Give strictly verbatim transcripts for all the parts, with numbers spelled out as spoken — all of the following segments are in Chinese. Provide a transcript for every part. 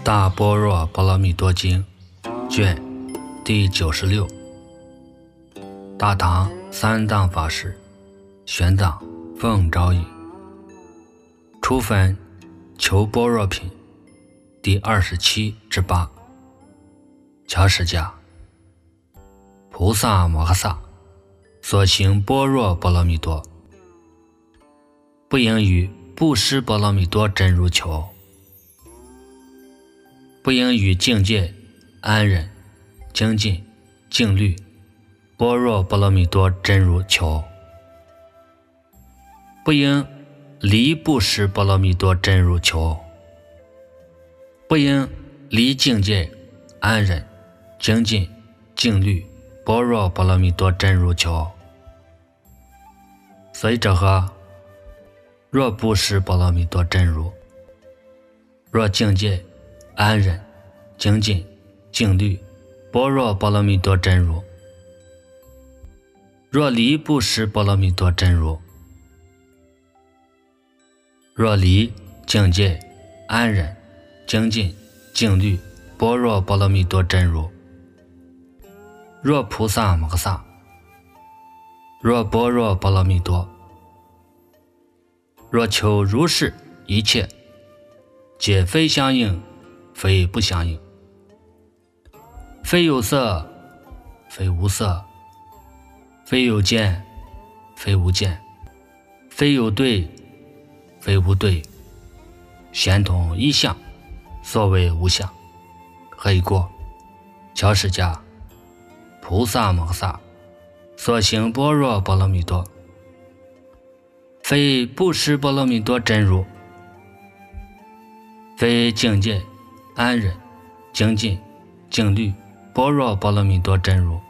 大般若波罗蜜多经卷第九十六，大唐三藏法师玄奘奉诏译，初分求般若品第二十七至八。乔释迦，菩萨摩诃萨所行般若波罗蜜多，不应与布施波罗蜜多真如求，不应与境界、安忍、精进、静虑、般若波罗蜜多真如求，不应离布施波罗蜜多真如求，不应离境界、安忍、精进、静虑、般若波罗蜜多真如求。随者何？若布施波罗蜜多真如，若境界、安忍、精进、静虑、般若波罗蜜多真如，若离布施波罗蜜多真如，若离境界、安忍、精进、静虑、般若波罗蜜多真如，若菩萨摩诃萨，若般若波罗蜜多，若求如是一切，皆非相应，非不相应，非有色，非无色，非有见，非无见，非有对，非无对，显通一相，所谓无相。何以故？乔释迦，菩萨摩诃萨所行般若波罗蜜多，非布施波罗蜜多真如，非境界、安忍、精进、静虑、般若波罗蜜多真如，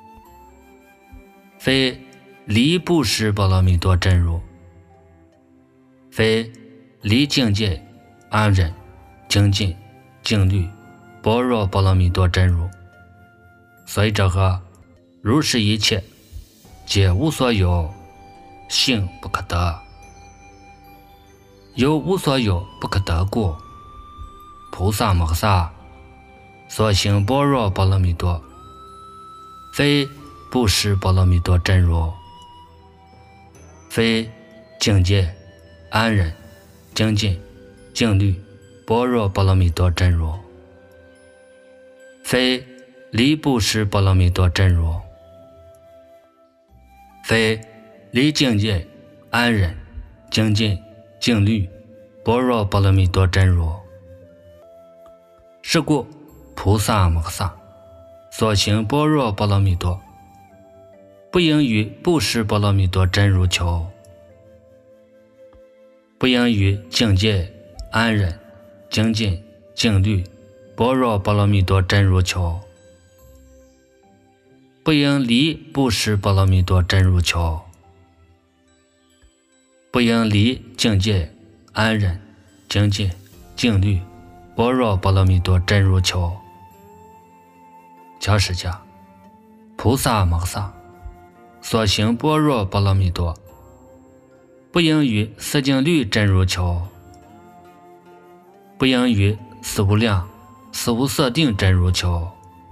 非离布施波罗蜜多真如，非离境界、安忍、精进、静虑、般若波罗蜜多真如。所以者何？如是一切，皆无所有，性不可得。有无所有不可得故，菩萨摩诃萨所行般若波罗蜜多，非布施波罗蜜多真如，非境界、安忍、精进、静虑、般若波罗蜜多真如，非离布施波罗蜜多真如，非离境界、安忍、精进、静虑、般若波罗蜜多真如。是故菩萨摩诃萨所行般若波罗蜜多，不应与布施波罗蜜多真如求，不应与境界、安忍、精进、静虑、般若波罗蜜多真如求，不应离布施波罗蜜多真如求，不应离境界、安忍、精进、静虑、般若波罗蜜多真如求。乔释迦，菩萨摩诃萨所行般若波罗蜜多，不应与四静虑真如求，不应与四无量、四无色定真如求，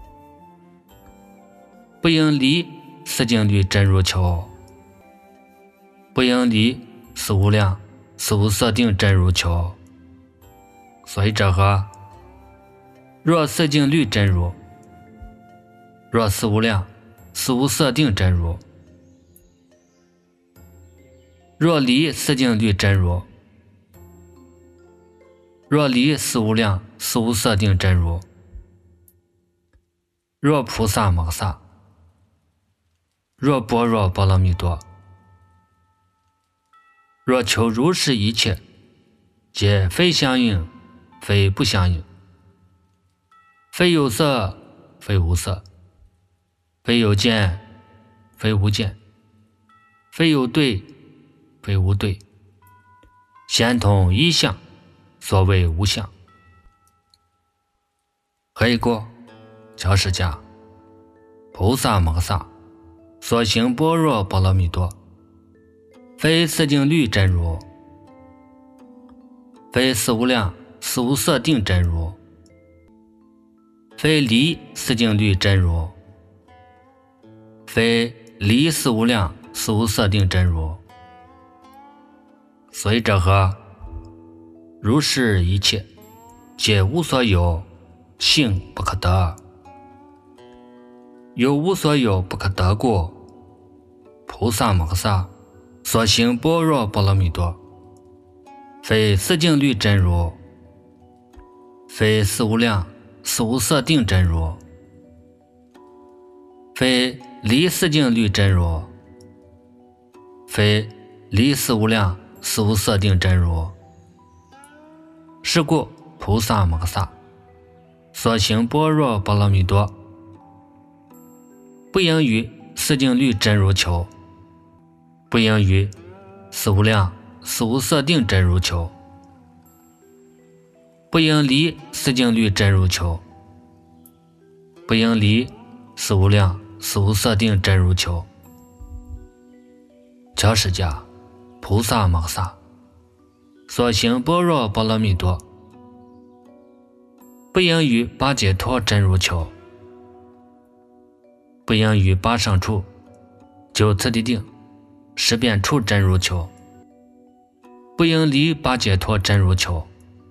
不应离四静虑真如求，不应离四无量、四无色定真如求。所以者何？若四静虑真如，若四无量、四无色定真如，若离四静虑真如，若离四无量、四无色定真如，若菩萨摩诃萨，若般若波罗蜜多，若求如是一切，皆非相应，非不相应，非有色，非无色，非有见，非无见，非有对，非无对，显通一相，所谓无相。何以故？乔释迦，菩萨摩诃萨所行般若波罗蜜多，非四静虑真如，非四无量、四无色定真如， 非离四境律真如，非离四无量四无色定真如。所以这和如是一切皆无所有，性不可得，有无所有不可得故，菩萨摩诃萨所行般若波罗蜜多，非四境律真如，非四无量四无色定真如，非离四境律真如，非离四无量四无色定真如。是故菩萨摩诃萨所行般若波罗蜜多，不应于四境律真如求，不应于四无量四无色定真如求，不应离四境律真如求，不应离四无量四无色定真如求。乔释迦菩萨摩诃萨所行般若波罗蜜多，不应于八解脱真如求，不应于八胜处九次第定十遍处真如求，不应离八解脱真如求，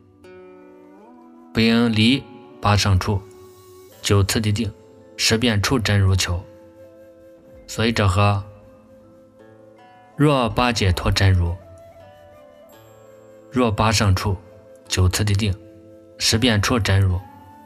不应离八胜处九次第定十遍处真如求。所以这和若八解脱真如，若八胜处九次第定十遍处真如，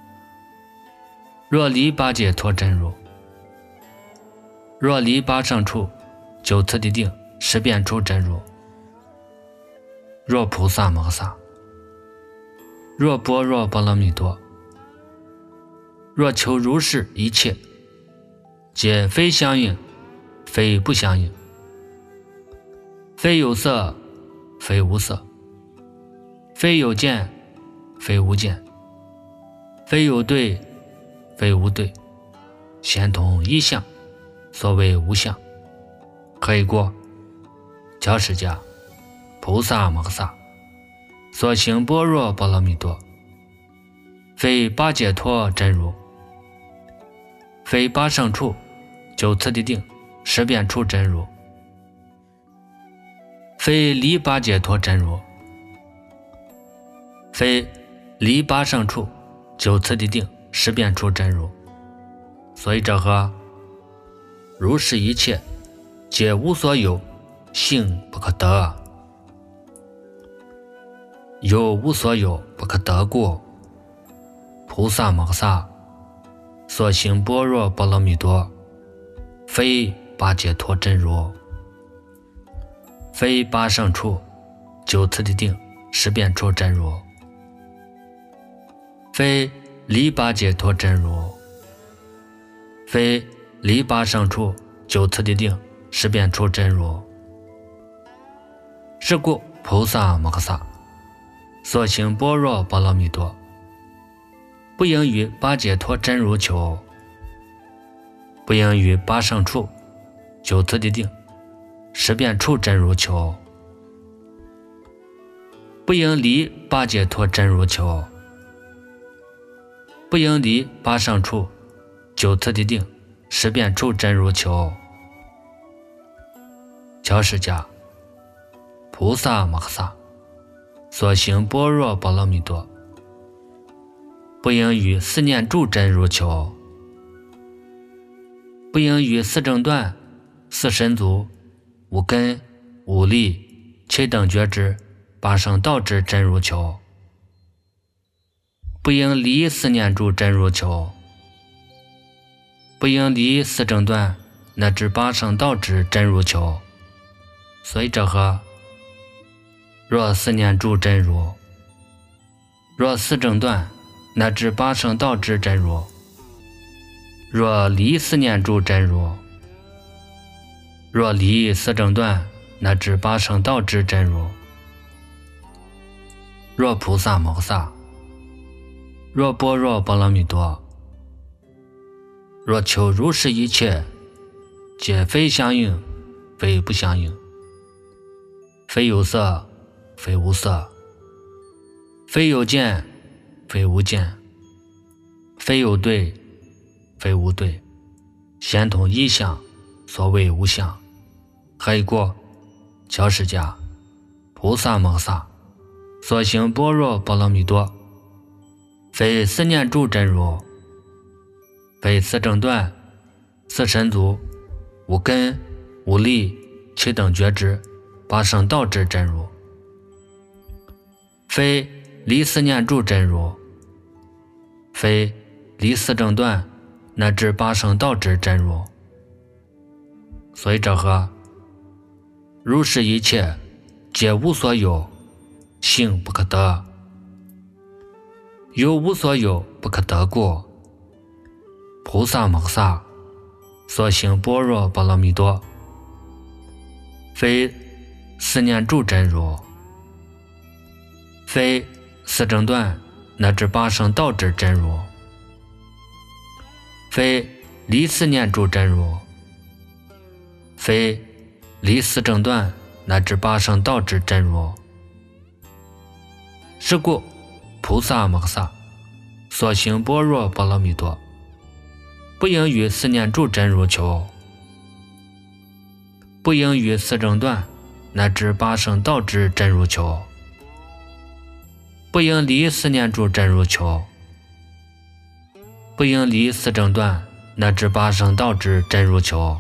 若离八解脱真如，若离八胜处九次第定十遍处真如，若菩萨摩诃萨，若般若波罗蜜多，若求如是一切皆非相应，非不相应，非有色，非无色，非有见，非无见，非有对，非无对，先同一相，所谓无相。可以过乔释迦菩萨摩诃萨所行般若波罗蜜多，非八解脱真如，非八胜处九次第定十遍处真如，非离八解脱真如，非离八胜处九次第定十遍处真如。所以这和如是一切皆无所有，性不可得，有无所有不可得故，菩萨摩诃萨所行般若波罗蜜多，非八解脱真如，非八胜处九次第定十遍处真如，非离八解脱真如，非离八胜处九次第定十遍处真如。是故菩萨摩诃萨所行般若波罗蜜多，不应于八解脱真如求，不应于八胜处九次第定十遍处真如求，不应离八解脱真如求，不应离八胜处九次第定十遍处真如求。乔释迦菩萨摩诃萨所行般若波罗蜜多，不应于四念住真如求，不应于四正断四神足五根五力七等觉知八圣道之真如求，不应离四念住真如求，不应离四正断乃至八圣道之真如求。所以这和若四念住真如，若四正断乃至八圣道之真如，若离四念住真如，若离四正断乃至八圣道之真如，若菩萨摩诃萨，若般若波罗蜜多，若求如是一切皆非相应，非不相应，非有色，非无色，非有见，非无见， 非有对，非无对，先通一相，所谓无相。黑过教释迦菩萨摩萨所行般若波罗蜜多，非四念住真如，非四正断，四神足，无根无力，七等觉知，八圣道之真如，非离四念住真如，非离四正断乃至八圣道之真如。所以这和如是一切皆无所有，性不可得，有无所有不可得故，菩萨摩萨所行般若波罗蜜多，非四念住真如，非四正断乃至八圣道之真如，非离四念住真如，非离四正断乃至八圣道之真如。是故菩萨摩萨所行般若波罗蜜多，不应于四念住真如求，不应于四正断乃至八圣道之真如求，不应离四念住真如求，不应离四正断乃至八圣道之真如求。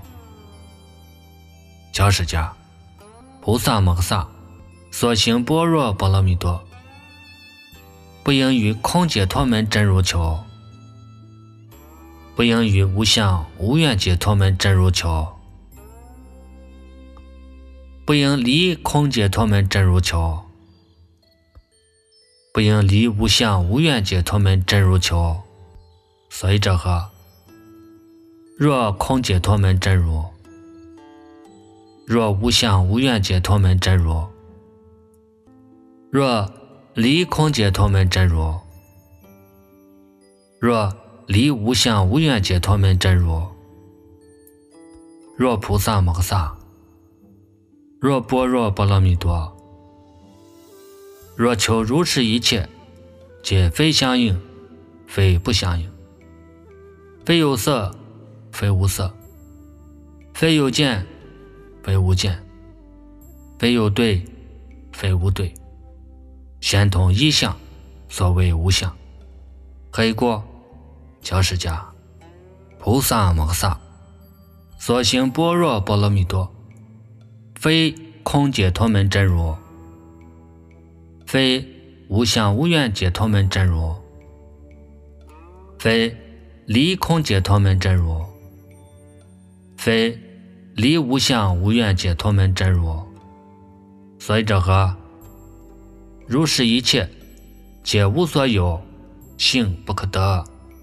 教释迦菩萨摩萨所行般若波罗蜜多，不应于空解脱门真如求，不应于无相无愿解脱门真如求，不应离空解脱门真如求，不应离无相无愿解脱门真如求。所以这和若空解脱门真如，若无相无愿解脱门真如，若离空解脱门真如，若离无相无愿解脱门真如，若菩萨摩萨，若般若波罗蜜多，若求如是一切皆非相应，非不相应，非有色，非无色，非有见，非无见，非有对，非无对，先通一相，所谓无相。黑过教释迦菩萨摩萨所行般若波罗蜜多，非空解脱门真如，非无相无愿解脱门真如，非离空解脱门真如，非离无相无愿解脱门真如。所以这和如是一切皆无所有，性不可得，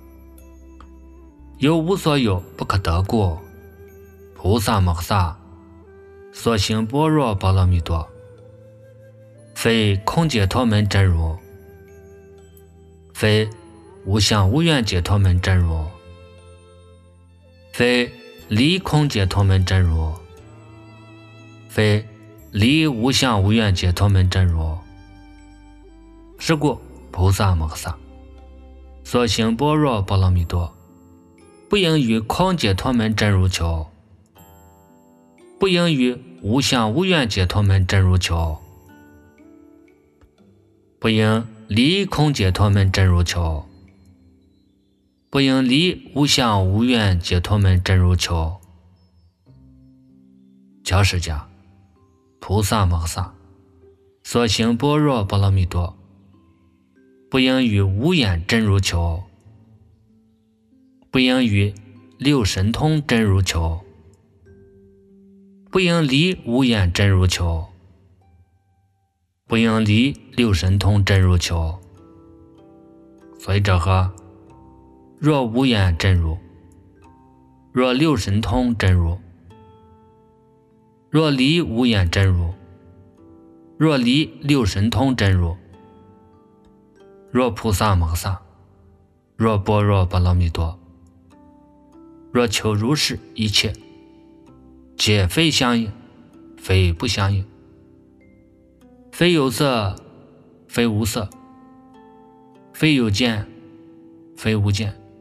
有无所有不可得故，菩萨摩萨所行般若波罗蜜多，非空解脱门真如，非无相无愿解脱门真如，非离空解脱门真如，非离无相无愿解脱门真如。是故菩萨摩萨所行般若波罗蜜多，不应于空解脱门真如求，不应于无相无愿解脱门真如求，不应离空解脱门真如求，不应离无相无愿解脱门真如求。教释迦菩萨摩萨所行般若波罗蜜多，不应于无眼真如求，不应于六神通真如求，不应离无眼真如求，不应离六神通真如求。所以这和若无眼真如，若六神通真如，若离无眼真如，若离六神通真如，若菩萨摩萨，若般若波罗蜜多，若求如是一切皆非相应，非不相应，非有色，非无色，非有见，非无见，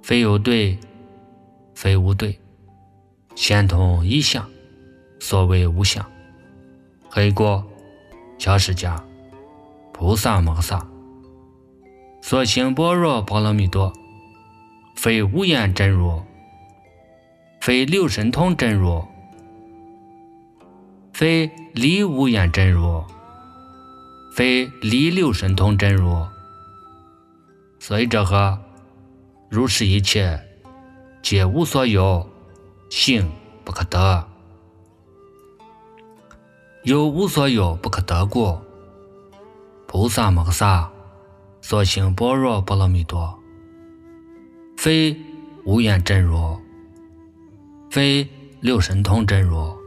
非有对，非无对，先通一相，所谓无相。黑果小释迦菩萨摩萨所行般若波罗蜜多，非无眼真如，非六神通真如，非离无眼真如，非离六神通真如。所以这和如是一切皆无所有，性不可得。有无所有不可得故，菩萨摩萨所行般若波罗蜜多，非无眼真如，非六神通真如，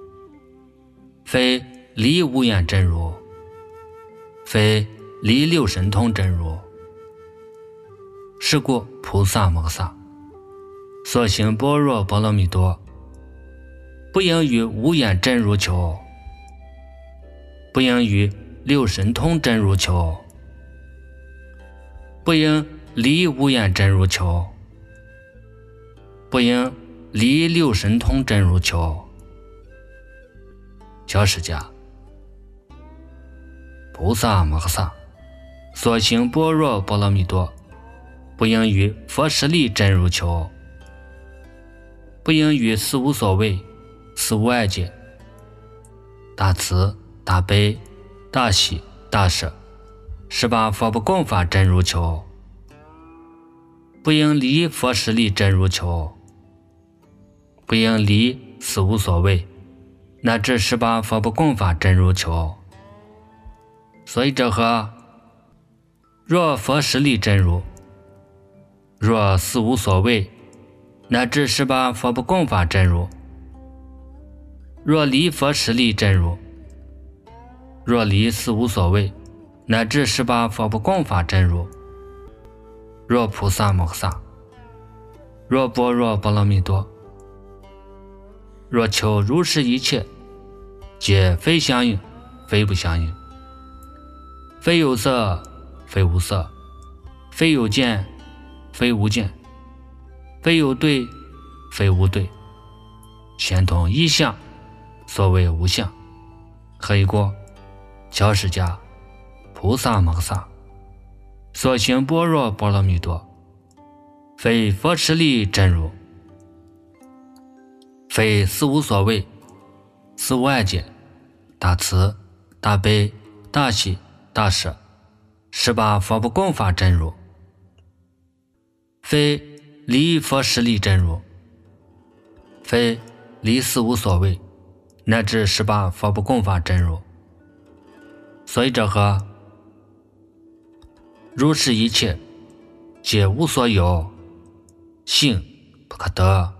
非离无眼真如，非离六神通真如。是故菩萨摩萨所行般若波罗蜜多，不应于无眼真如求，不应于六神通真如求，不应离无眼真如求，不应离六神通真如求。小释迦菩萨摩萨所行般若波罗蜜多，不应于佛实力真如求，不应于四无所谓、四无碍界、大慈、大悲、大喜、大舍十八佛不共法真如求，不应离佛实力真如求，不应离四无所谓乃至十八佛不共法真如求。所以这和若佛实力真如，若四无所谓乃至十八佛不共法真如，若离佛实力真如，若离四无所谓乃至十八佛不共法真如，若菩萨摩萨，若般若波罗蜜多，若求如是一切皆非相应，非不相应，非有色，非无色，非有见，非无见，非有对，非无对，先通一相，所谓无相。黑果小释迦菩萨摩萨所行般若波罗蜜多，非佛实力真如，非四无所谓、四无碍界、大慈、大悲、大喜、大舍十八佛不共法真如，非离佛实力真如，非离四无所谓乃至十八佛不共法真如。所以这和如是一切皆无所有，性不可得。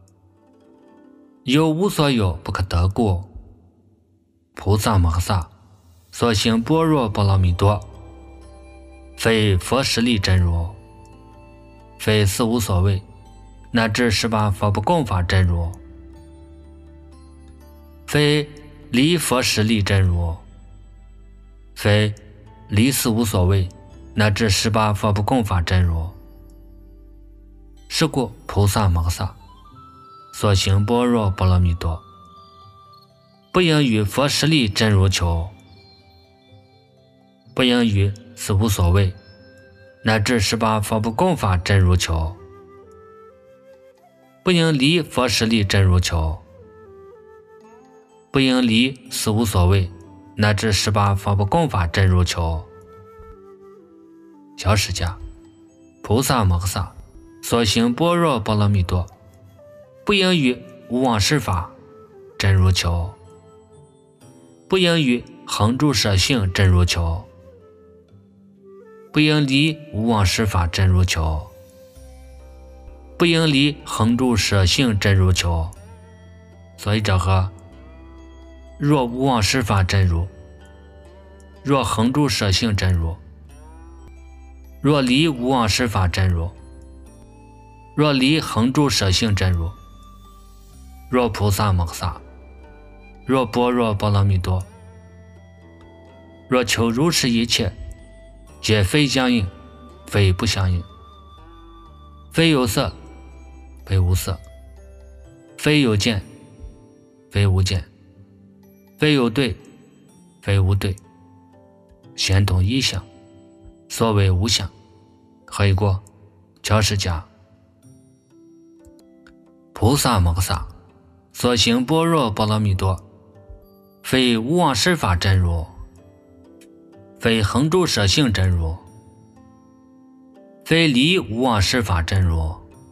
有无所有不可得故，菩萨摩萨所行般若波罗蜜多，非佛实力真如，非四无所谓乃至十八佛不共法真如，非离佛实力真如，非离四无所谓乃至十八佛不共法真如。是故菩萨摩萨所行般若波罗蜜多，不应于佛实力真如求，不应于四无所谓乃至十八佛不共法真如求，不应离佛实力真如求，不应离四无所谓乃至十八佛不共法真如求。小释迦菩萨摩萨所行般若波罗蜜多，不应于无妄实法真如求，不应于恒住舍性真如求，不应离无妄实法真如求，不应离恒住舍性真如求。所以这和若无妄实法真如，若恒住舍性真如，若离无妄实法真如，若离恒住舍性真如，若菩萨摩萨，若般若波罗蜜多，若求如是一切皆非相应，非不相应， 非有色，非无色，非有见，非无见，非有对，非无对，先同一相，所谓无相。何以故？教释家菩萨摩诃萨所行般若波罗蜜多，非无妄十法真如，非恒住舍性真如，非离无妄十法真如，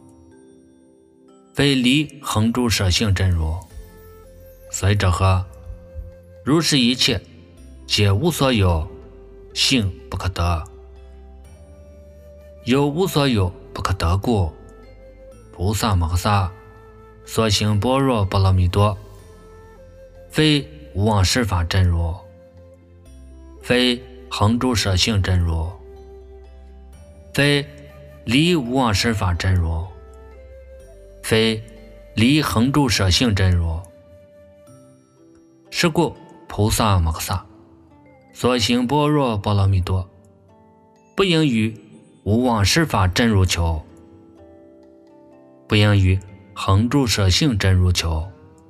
非离恒住舍性真如。所以者何？如是一切皆无所有，性不可得，有无所有不可得故，菩萨摩诃萨所行般若波罗蜜多，非无妄十法真如，非恒住舍性真如，非离无妄十法真如，非离恒住舍性真如。是故菩萨摩诃萨所行般若波罗蜜多，不应于无妄十法真如求，不应于恒住舍性真如求，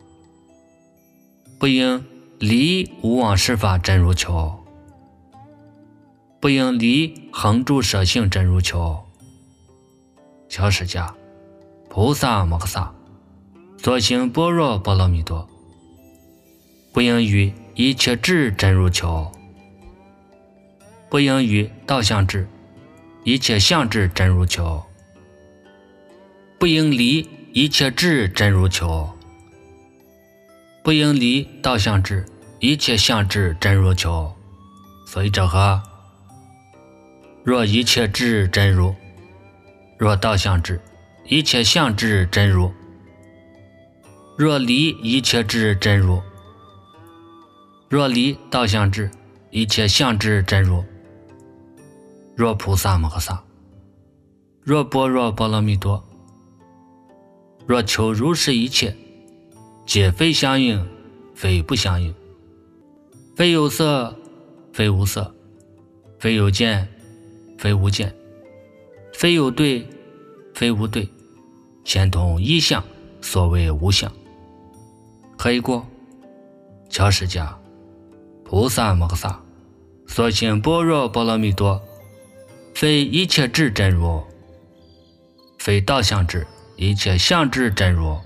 不应离无妄十法真如求，不应离恒住舍性真如求。教释家菩萨摩诃萨所行般若波罗蜜多，不应于一切智真如求，不应于道相智一切相智真如求，不应离一切智真如求，不应离道相智一切相智真如求。所以者何？若一切智真如，若道相智一切相智真如，若离一切智真如，若离道相智一切相智真如，若菩萨摩诃萨，若般若波罗蜜多，若求如是一切皆非相应，非不相应，非有色，非无色，非有见，非无见，非有对，非无对，先同一相，所谓无相。何以故？教释家菩萨摩诃萨所行般若波罗蜜多，非一切智真如，非道相智一切相智真如，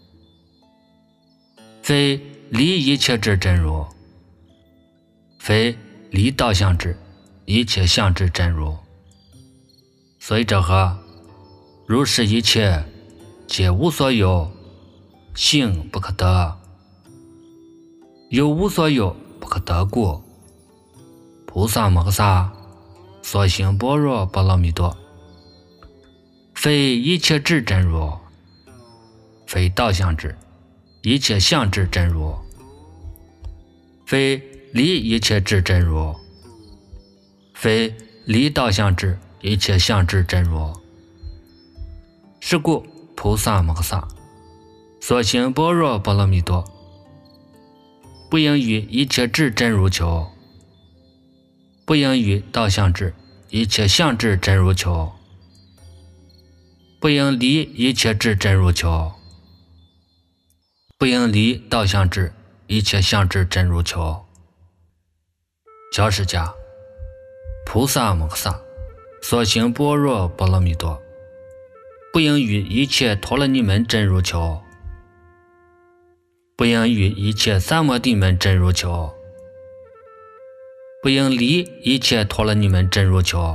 非离一切智真如，非离道相智一切相智真如。所以者何？如是一切皆无所有，性不可得，有无所有不可得故，菩萨摩诃萨所行般若波罗蜜多，非一切智真如，非道相智一切相智真如，非离一切智真如，非离道相智一切相智真如。是故菩萨摩诃萨所行般若波罗蜜多，不应于一切智真如求，不应于道相智一切相智真如求，不应离一切智真如求，不应离道相智一切相智真如求。教释家菩萨摩诃萨所行般若波罗蜜多，不应于一切陀罗尼门真如求，不应于一切三摩地门真如求，不应离一切陀罗尼门真如求，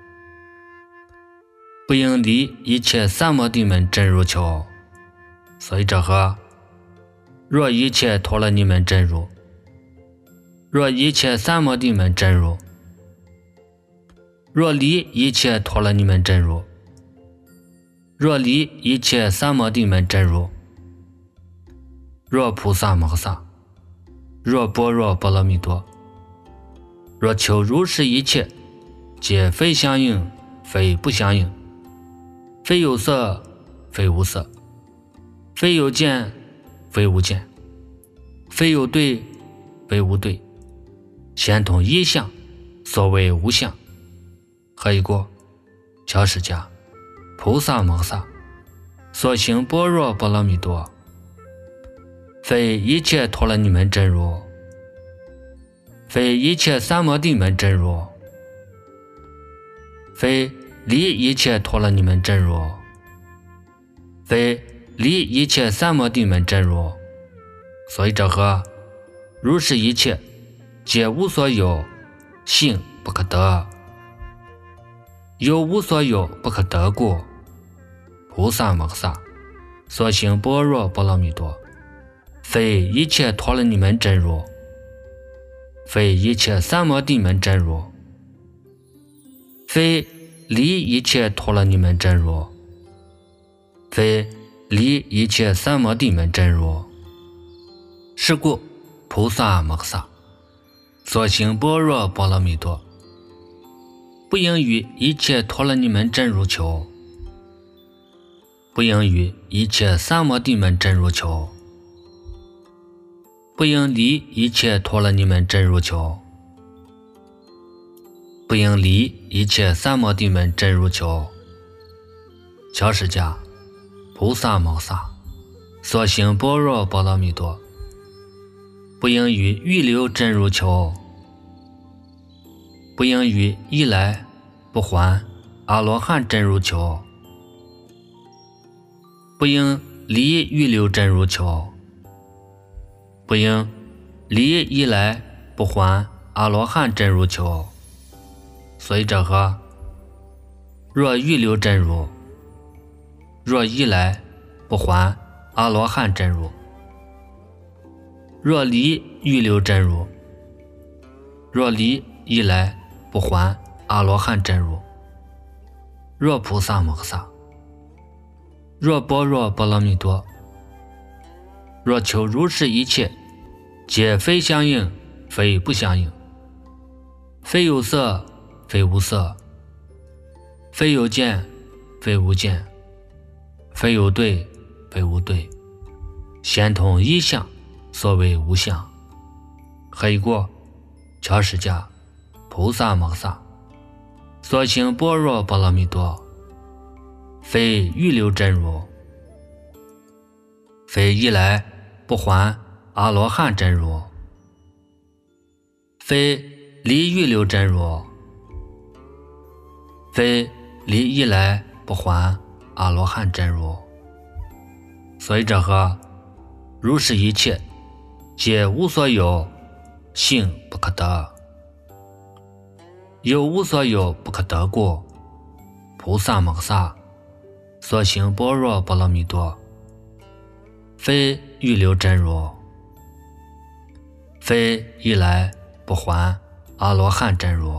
不应离一切三摩地门真如求。所以者何？若一切陀罗尼门真如，若一切三摩地门真如，若离一切陀罗尼门真如，若离一切三摩地门真如，若菩萨摩诃萨，若般若波罗蜜多，若求如是一切皆非相应，非不相应，非有色，非无色，非有见，非无见，非有对，非无对，先同一相，所谓无相。何以故？教释家菩萨摩萨，所行般若波罗蜜多，非一切陀罗尼门真如，非一切三摩地门真如，非离一切陀罗尼门真如，非离一切三摩地门真如。所以者何？如是一切皆无所有，性不可得，有无所有不可得故，菩萨摩萨，所行般若波罗蜜多，非一切陀罗尼门真如，非一切三摩地门真如，非离一切陀罗尼门真如，非离一切三摩地门真如。是故菩萨摩萨，所行般若波罗蜜多，不应于一切陀罗尼门真如求，不应于一切三摩地门真如求，不应离一切陀罗尼门真如求，不应离一切三摩地门真如求。乔释迦菩萨摩萨，所行般若波罗蜜多，不应于预流真如求，不应于一来不还阿罗汉真如求，不应离预流真如求，不应离一来不还阿罗汉真如求。所以者何？若预流真如，若一来不还阿罗汉真如，若离预流真如，若离一来不还阿罗汉真如，若菩萨摩萨，若般若波罗蜜多，若求如是一切皆非相应，非不相应，非有色，非无色，非有见，非无见，非有对，非无对，先通一相，所谓无相。何以故？乔释迦菩萨摩萨，所行般若波罗蜜多，非预流真如，非一来不还阿罗汉真如，非离预流真如，非离一来不还阿罗汉真如。所以者何？如是一切皆无所有，性不可得，有无所有不可得故，菩萨摩萨，所行般若波罗蜜多，非预流真如，非一来不还阿罗汉真如，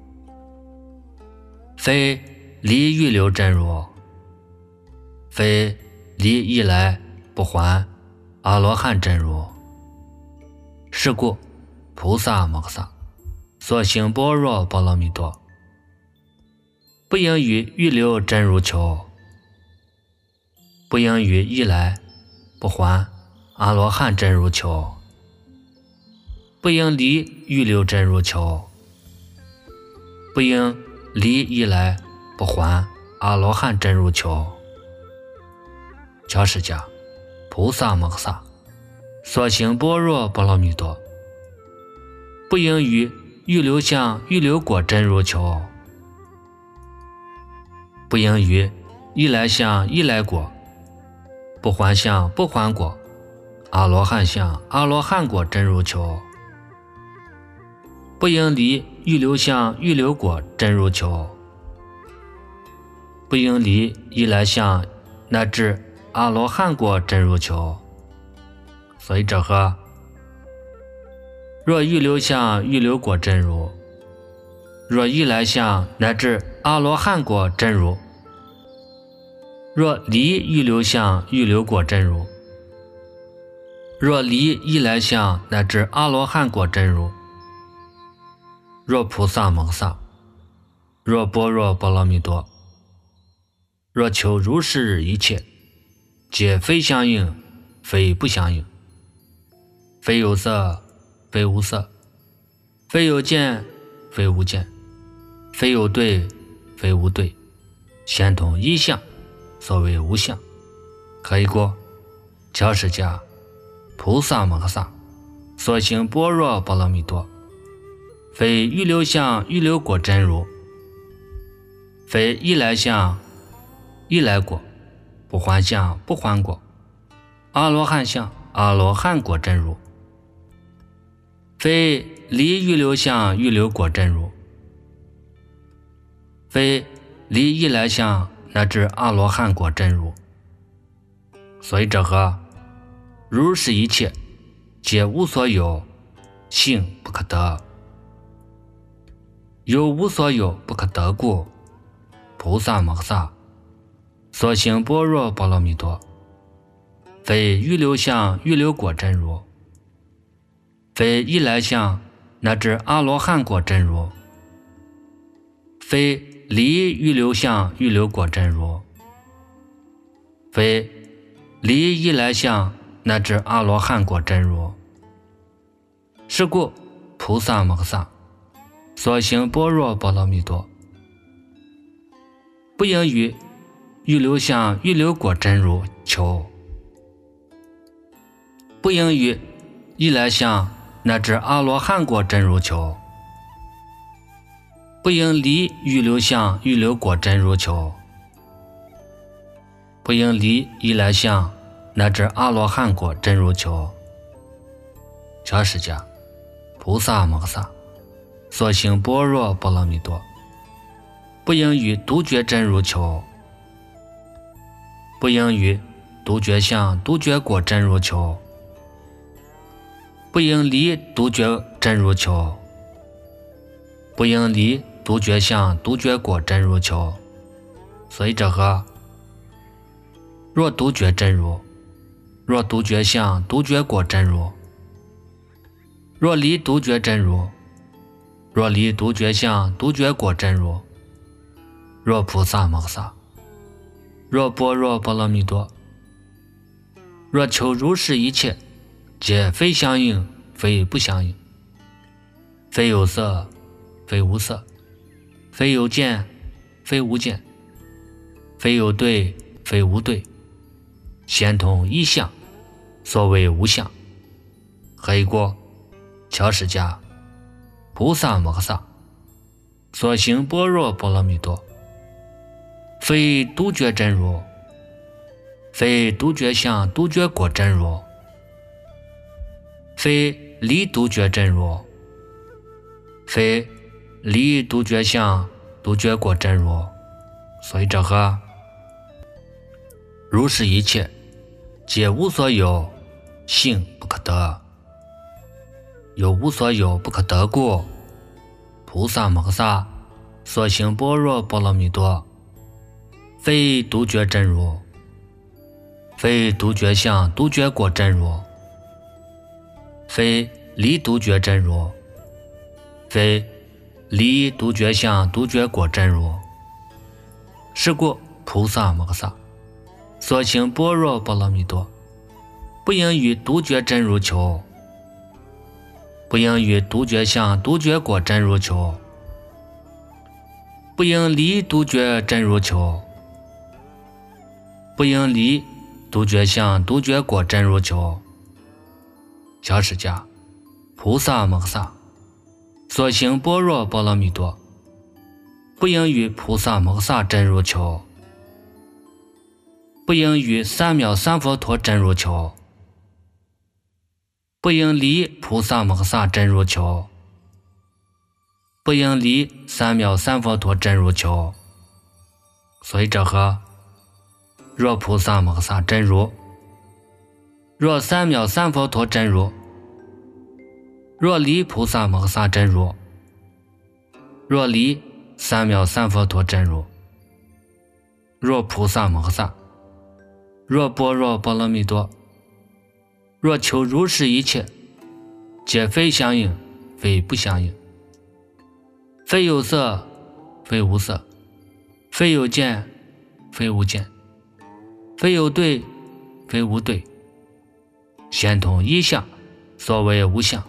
非离预流真如，非离一来不还阿罗汉真如。是故菩萨摩萨，所行般若波罗蜜多，不应于预流真如求，不应于一来不还阿罗汉真如求，不应离预流真如求，不应离一来不还阿罗汉真如求。乔释迦菩萨摩萨，所行般若波罗蜜多，不应于预流相预流果真如求，不应于一来相一来果，不还相不还果，阿罗汉相阿罗汉果真如求，不应离预流相预流果真如求，不应离一来相乃至阿罗汉果真如求。所以者何？若预流相预流果真如，若一来相乃至阿罗汉果真如，若离预流相预流果真如，若离一来相乃至阿罗汉果真如，若菩萨摩萨，若般若波罗蜜多，若求如是一切皆非相应，非不相应，非有色，非无色，非有见，非无见，非有对，非无对， 先通一相，所谓无相。可以过乔释迦菩萨摩诃萨所行般若波罗蜜多，非预流相预流果真如，非一来相一来果，不还相不还果，阿罗汉相阿罗汉果真如，非离预流相预流果真如，非离一来相乃至阿罗汉果真如。所以者何？如是一切皆无所有，性不可得。有无所有不可得故，菩萨摩诃萨所行般若波罗蜜多，非预流相预流果真如，非一来相乃至阿罗汉果真如，非离预流相预流果真如，非离一来相乃至阿罗汉果真如。是故菩萨摩诃萨所行般若波罗蜜多，不应于预流相预流果真如求，不应于一来相乃至阿罗汉果真如求，不应离预流相预流果真如求，不应离一来相乃至阿罗汉果真如求。乔释迦菩萨摩诃萨所行般若波罗蜜多，不应于独觉真如求，不应于独觉相独觉果真如求，不应离独觉真如求，不应离独觉相独觉果真如求。所以者何？若独觉真如，若独觉相独觉果真如，若离独觉真如，若离独觉相独觉果真如，若菩萨摩诃萨，若般若波罗蜜多，若求如是一切皆非相应非不相应，非有色非无色，非有见非无见，非有对非无对，先通一相，所谓无相。何以故？乔释迦菩萨摩诃萨所行般若波罗蜜多，非独觉真如，非独觉相独觉果真如，非离独觉真如，非离独觉相独觉果真如。所以者何？如是一切皆无所有，性不可得。有无所有不可得故，菩萨摩诃萨所行般若波罗蜜多，非独觉真如，非独觉相独觉果真如，非离独觉真如，非离独觉相独觉果真如。是故菩萨摩诃萨所行般若波罗蜜多，不应于独觉真如求，不应于独觉相独觉果真如求，不应离独觉真如求，不应离独觉相独觉果真如求。乔释迦菩萨摩诃萨所行般若波罗蜜多，不应于菩萨摩诃萨真如求，不应于三藐三佛陀真如求，不应离菩萨摩诃萨真如求，不应离三藐三佛陀真如求。所以者何？若菩萨摩诃萨真如，若三藐三佛陀真如，若离菩萨摩诃萨真如，若离三藐三佛陀真如，若菩萨摩诃萨，若般若波罗蜜多，若求如是一切皆非相应非不相应，非有色非无色，非有见非无见，非有对非无对，先通一相，所谓无相。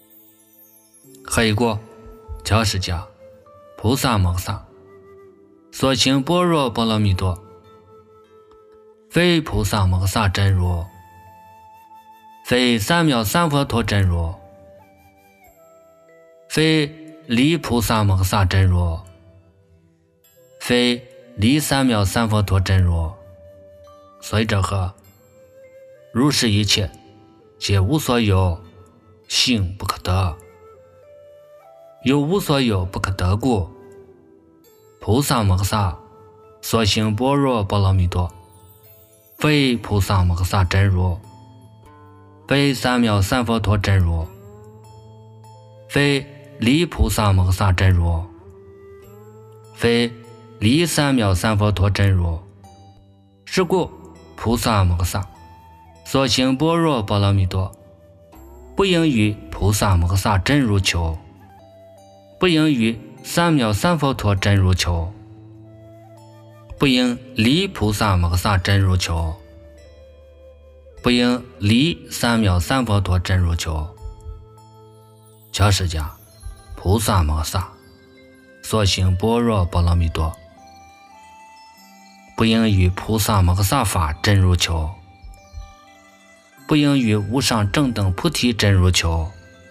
何以故？乔释迦菩萨摩诃萨所行般若波罗蜜多，非菩萨摩诃萨真如，非三藐三佛陀真如，非离菩萨摩诃萨真如，非离三藐三佛陀真如。所以者何？如是一切皆无所有，性不可得。有无所有不可得故，菩萨摩诃萨所行般若波罗蜜多，非菩萨摩诃萨真如，非三藐三佛陀真如，非离菩萨摩诃萨真如，非离三藐三佛陀真如。是故菩萨摩诃萨所行般若波罗蜜多，不应与菩萨摩诃萨真如求，不应与三藐三佛陀真如求，不应离菩萨摩诃萨真如求，不应离三藐三佛陀真如求。迦释迦，菩萨摩诃萨所行般若波罗蜜多，不应与菩萨摩诃萨法真如求，不应与无上正等菩提真如求，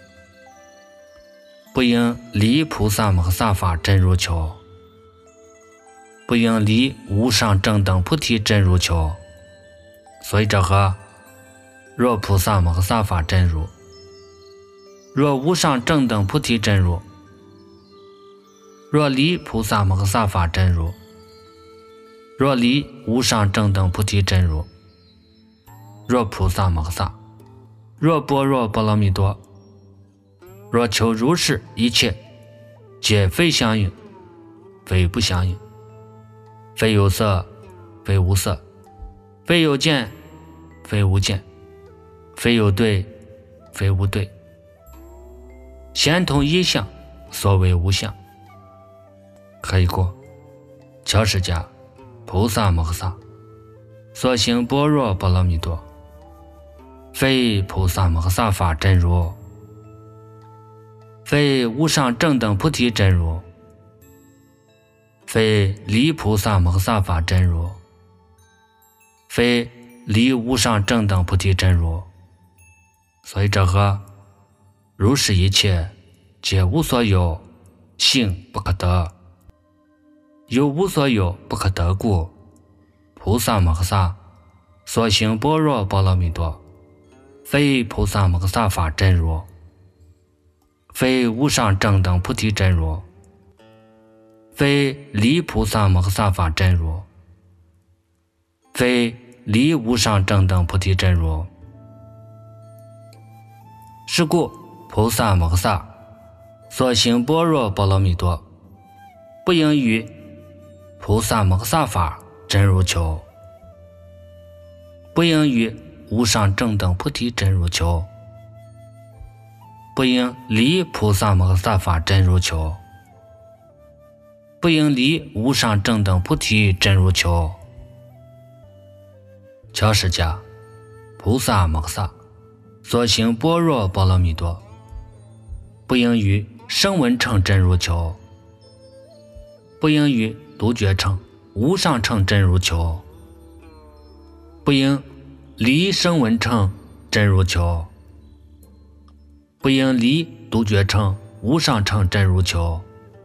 不应离菩萨摩诃萨法真如求，不应离无上正等菩提真如求。所以者何？若菩萨摩诃萨法真如，若无上正等菩提真如，若离菩萨摩诃萨法真如，若离无上正等菩提真如，若菩萨摩诃萨，若般若波罗蜜多，若求如是一切皆非相应，非不相应，非有色，非无色，非有见，非无见，非有对，非无对，闲同一相，所谓无相。何以故？迦释迦，菩萨摩诃萨所行般若波罗蜜多，非菩萨摩诃萨法真如，非无上正等菩提真如，非离菩萨摩诃萨法真如，非离无上正等菩提真如。所以者何？如是一切皆无所有，性不可得。有无所有不可得故，菩萨摩诃萨所行般若波罗蜜多，非菩萨摩诃萨法真如，非无上正等菩提真如，非离菩萨摩诃萨法真如，非离无上正等菩提真如。是故菩萨摩诃萨所行般若波罗蜜多，不应与菩萨摩诃萨法真如求，不应与无上正等菩提真如求，不应离菩萨摩诃萨法真如求，不应离无上正等菩提真如求。迦释迦，菩萨摩诃萨所行般若波罗蜜多，不应与声闻乘真如求，不应与独觉乘、无上乘真如求，不应离声闻乘真如求，不应离独觉乘、无上乘真如求。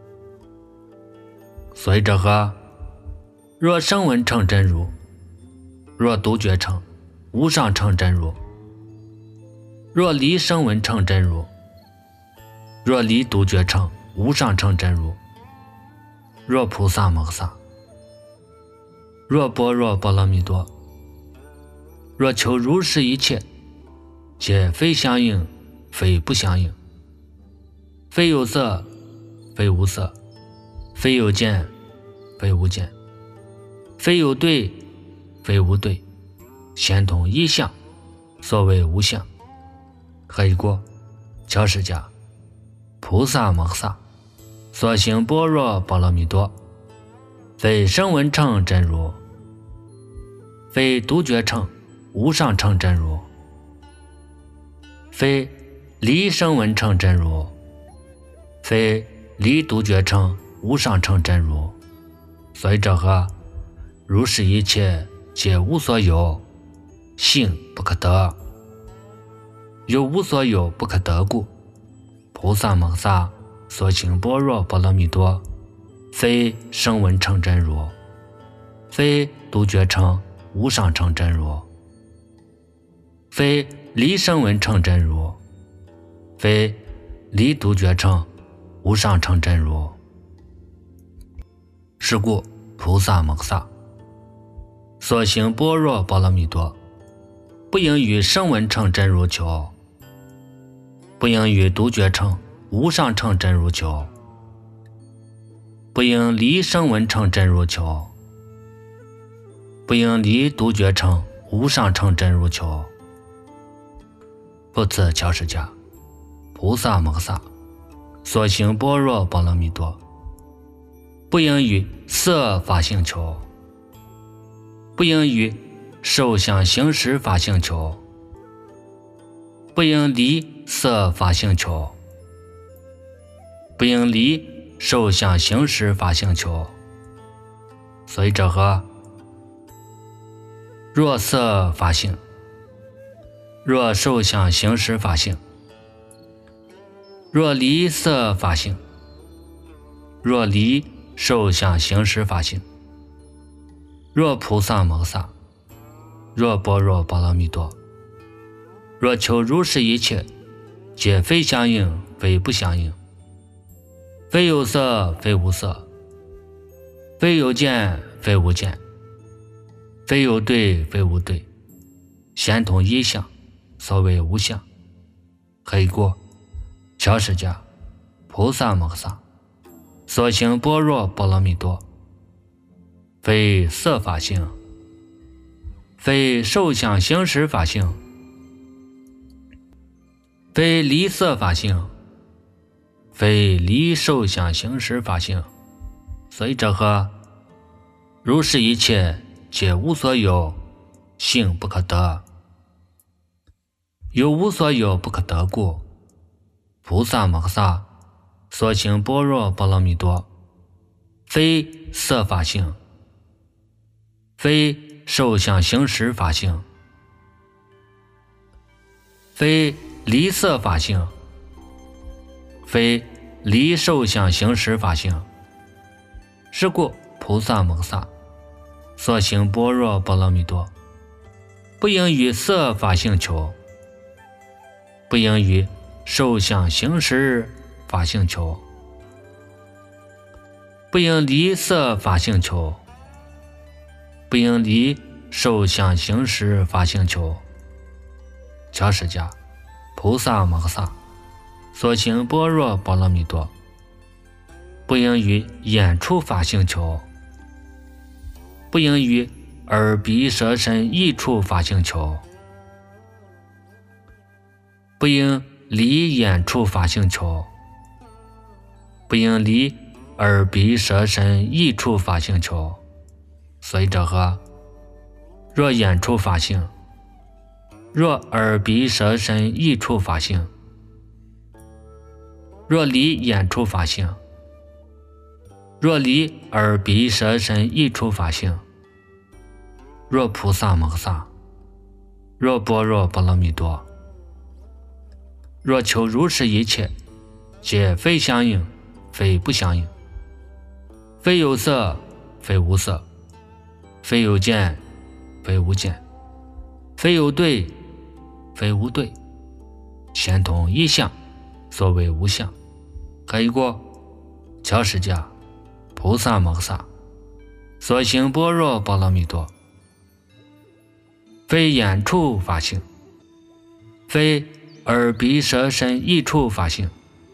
所以者何？若声闻乘真如，若独觉乘、无上乘真如，若离声闻乘真如，若离独觉乘、无上乘真如，若菩萨摩诃萨，若般若波罗蜜多，若求如是一切皆非相应，非不相应，非有色，非无色，非有见，非无见，非有对，非无对，闲同一相，所谓无相。何以故？迦释迦，菩萨摩诃萨所行般若波罗蜜多，非声闻乘真如，非独觉乘、无上乘真如，非离声闻乘真如，非离独觉乘、无上乘真如。 所以者何？如是一切皆无所有，性不可得。有无所有不可得故，菩萨摩萨所行般若波罗蜜多，非声闻乘真如，非独觉乘无上乘真如，非离声闻乘真如，非离独觉乘无上乘真如。是故菩萨摩萨所行般若波罗蜜多，不应于声闻乘真如求，不应于独觉乘无上乘真如求，不应离声闻乘真如求，不应离独觉乘无上乘真如求。复次乔释迦，菩萨摩萨所行般若波罗蜜多，不应于色法性求，不应于受想行识法性求，不应离色法性求，不应离受想行识法性求。所以者何？若色法性，若受想行识法性，若离色法性，若离受想行识法性，若菩萨摩萨，若般若波罗蜜多，若求如是一切，皆非相应，非不相应，非有色，非无色，非有见，非无见，非有对，非无对，显通一相，所谓无相。何以故？乔释迦，菩萨摩萨所行般若波罗蜜多，非色法性，非受想行识法性，非离色法性，非离受想行识法性。所以者何？如是一切皆无所有，性不可得。有无所有不可得故，菩萨摩萨所行般若波罗蜜多，非色法性，非受想行识法性，非离色法性，非离受想行识法性。是故菩萨摩萨所行般若波罗蜜多，不应于色法性求，不应于受想行识法性求，不应离色法性求，不应离受想行识法性求。乔释迦，菩萨摩萨所行般若波罗蜜多，不应于眼触法性求，不应于耳鼻舌身意触法性求，不应离眼触法性求，不应离耳鼻舌身意触法性求。所以者何？若眼触法性，若耳鼻舌身意触法性，若离眼触法性，若离耳鼻舌身意触法性，若菩萨摩萨，若般若波罗蜜多，若求如是一切，皆非相应，非不相应，非有色，非无色，非有见，非无见，非有对，非无对，显通一相，所谓无相。何以故？乔释迦，菩萨摩萨所行般若波罗蜜多，非眼触法性，非耳鼻舌身意触法性，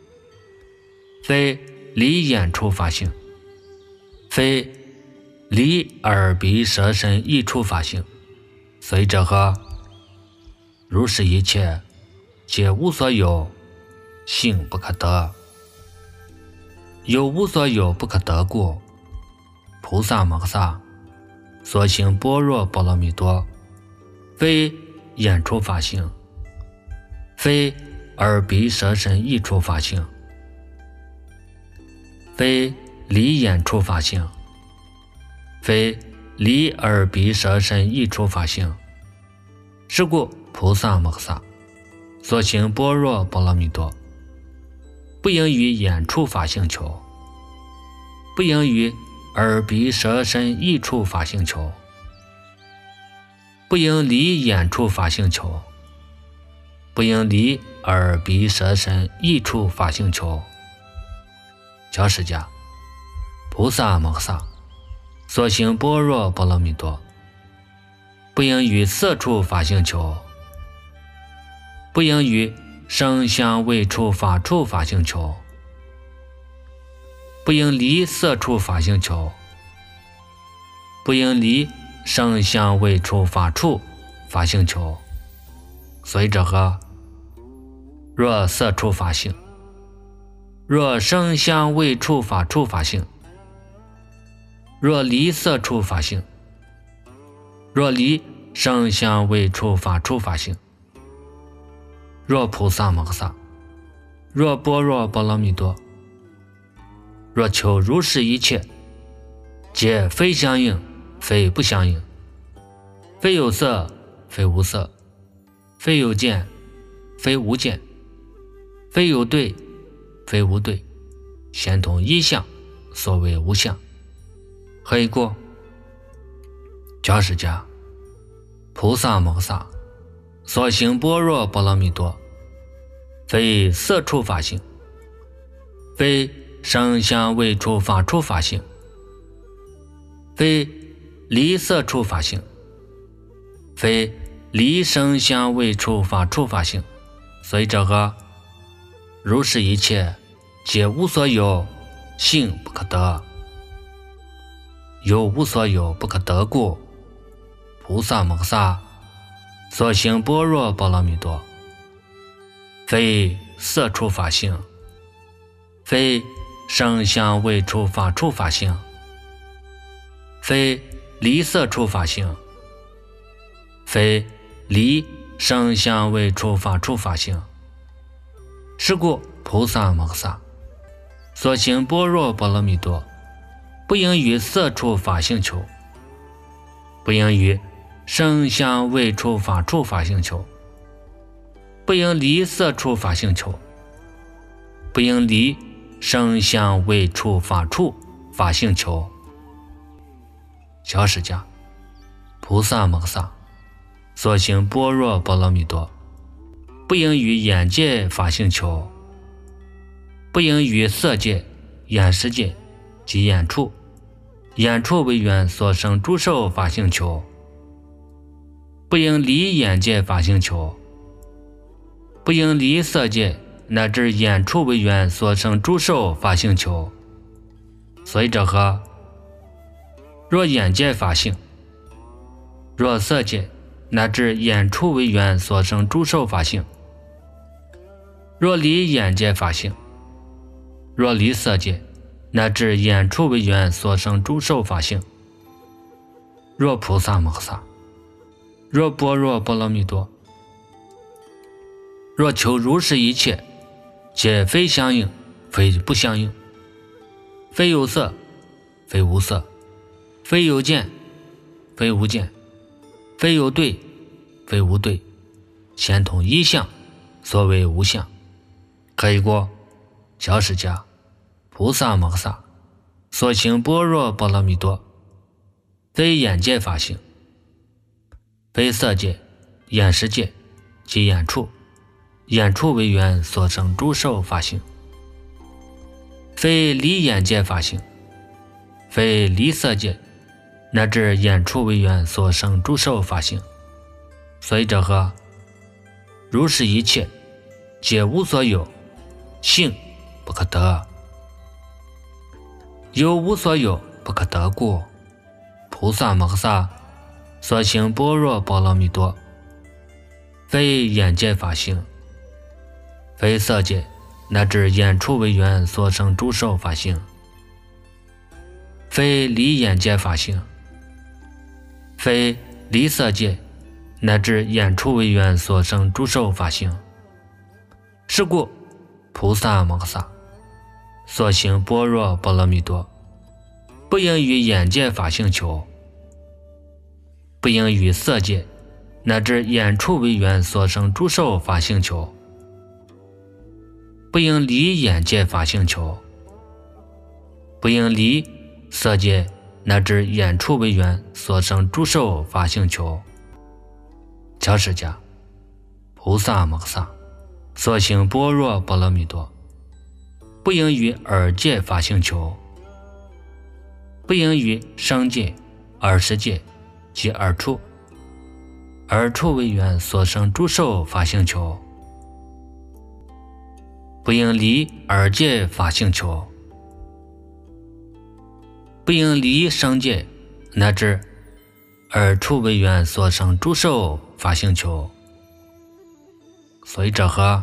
非离眼触法性，非离耳鼻舌身意触法性。所以者何？如是一切皆无所有，性不可得。有无所有不可得故，菩萨摩萨所行般若波罗蜜多，非眼触法性，非耳鼻舌身意触法性，非离眼触法性， 非离耳鼻舌身意处法性。是故菩萨摩诃萨所行般若波罗蜜多，不应于眼处法性求，不应于耳鼻舌身意处法性求，不应离眼处法性求，不应离耳鼻舌身意处法性求。教释迦菩萨摩诃萨所行般若波罗蜜多，不应于色处法性求，不应于声香味触法处法性求，不应离色处法性求，不应离声香味触法处法性求。所以者何？若色处法性，若声香味触法处法性，若离色处法性，若离声香味触法处法性。若菩萨摩诃萨，若般若波罗蜜多，若求如是一切，皆非相应，非不相应，非有色，非无色，非有见，非无见，非有对，非无对，先同一相，所谓无相。何以故？教释迦菩萨摩诃萨所行般若波罗蜜多，非色处法性，非声香味触法处法性，非离色处法性，非离声香味触法处法性。所以者何？如是一切，皆无所有，性不可得。有无所有不可得故，菩萨摩诃萨所行般若波罗蜜多，非色处法性，非声香味触法处法性，非离色处法性，非离声香味触法处法性。是故菩萨摩诃萨所行般若波罗蜜多，不应于色处法性求，不应于声香味触法处法性求，不应离色处法性求，不应离声香味触法处法性求。教释迦菩萨摩诃萨所行般若波罗蜜多，不应于眼界法性求，不应于色界、眼识界及眼处、眼处为缘所生诸受法性求，不应离眼界法性求，不应离色界乃至眼处为缘所生诸受法性求。所以者何？若眼界法性，若色界乃至眼处为缘所生诸受法性，若离眼界法性，若离色界乃至眼处为缘所生诸受法性。若菩萨摩诃萨，若般若波罗蜜多，若求如是一切，皆非相应，非不相应，非有色，非无色，非有见，非无见，非有对，非无对，先同一相，所谓无相。何以故？教释迦菩萨摩诃萨所行般若波罗蜜多，非眼界法性，非色界、眼识界及眼处、眼处为缘所生诸受法性，非离眼界法性，非离色界乃至眼处为缘所生诸受法性。所以者何？如是一切，皆无所有，性不可得。有无所有不可得故，菩萨摩诃萨所行般若波罗蜜多，非眼界法性，非色界乃至眼处为缘所生诸受法性，非离眼界法性，非离色界乃至眼处为缘所生诸受法性。是故菩萨摩诃萨所行般若波罗蜜多， 不应于眼界法性求，不应于色界乃至眼处为缘所生诸受法性求，不应离眼界法性求，不应离色界乃至眼处为缘所生诸受法性求。教释迦菩萨摩诃萨所行般若波罗蜜多，不应于耳界法性求，不应于声界、耳识界及耳处、耳处为缘所生诸受法性求，不应离耳界法性求，不应离声界乃至耳处为缘所生诸受法性求。所以者何？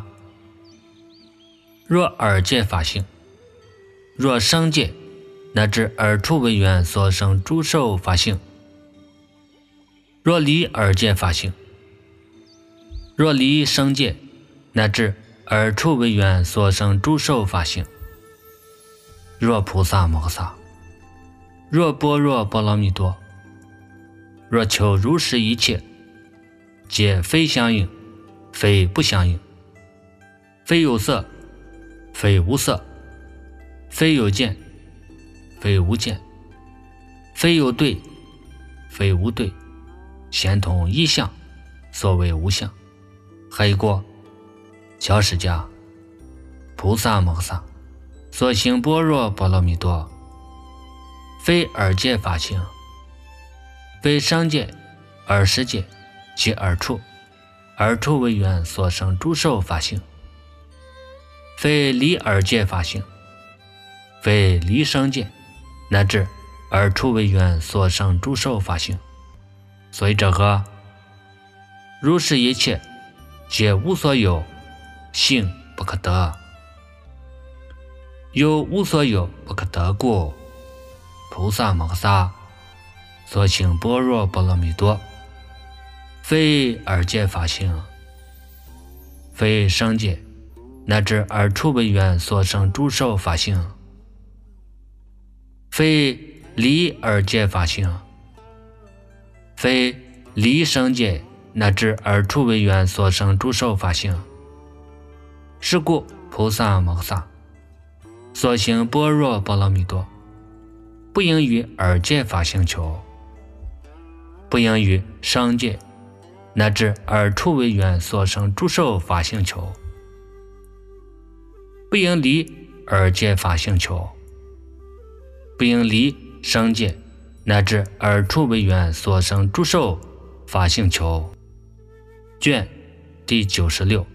若耳界法性，若声界乃至耳处为缘所生诸受法性，若离耳界法性，若离声界乃至耳处为缘所生诸受法性，若菩萨摩诃萨，若般若波罗蜜多，若求如是一切，皆非相应，非不相应，非有色，非无色，非有见，非无见，非有对，非无对，先同一相，所谓无相。还一过教释迦菩萨摩诃萨所行般若波罗蜜多，非耳界法性，非声界、耳识界及耳处、耳处为缘所生诸受法性，非离耳界法性，非离声界乃至耳处为缘所生诸受法性。所以者何？如是一切皆无所有，性不可得。有无所有不可得故，菩萨摩诃萨所行般若波罗蜜多，非耳界法性，非声界乃至耳处为缘所生诸受法性，非离耳界法性，非离声界乃至耳处为缘所生诸受法性。是故菩萨摩诃萨所行般若波罗蜜多，不应于耳界法性求，不应于声界乃至耳处为缘所生诸受法性求，不应离耳界法性求，不应离声界乃至耳处为缘所生诸受法性求。卷第九十六。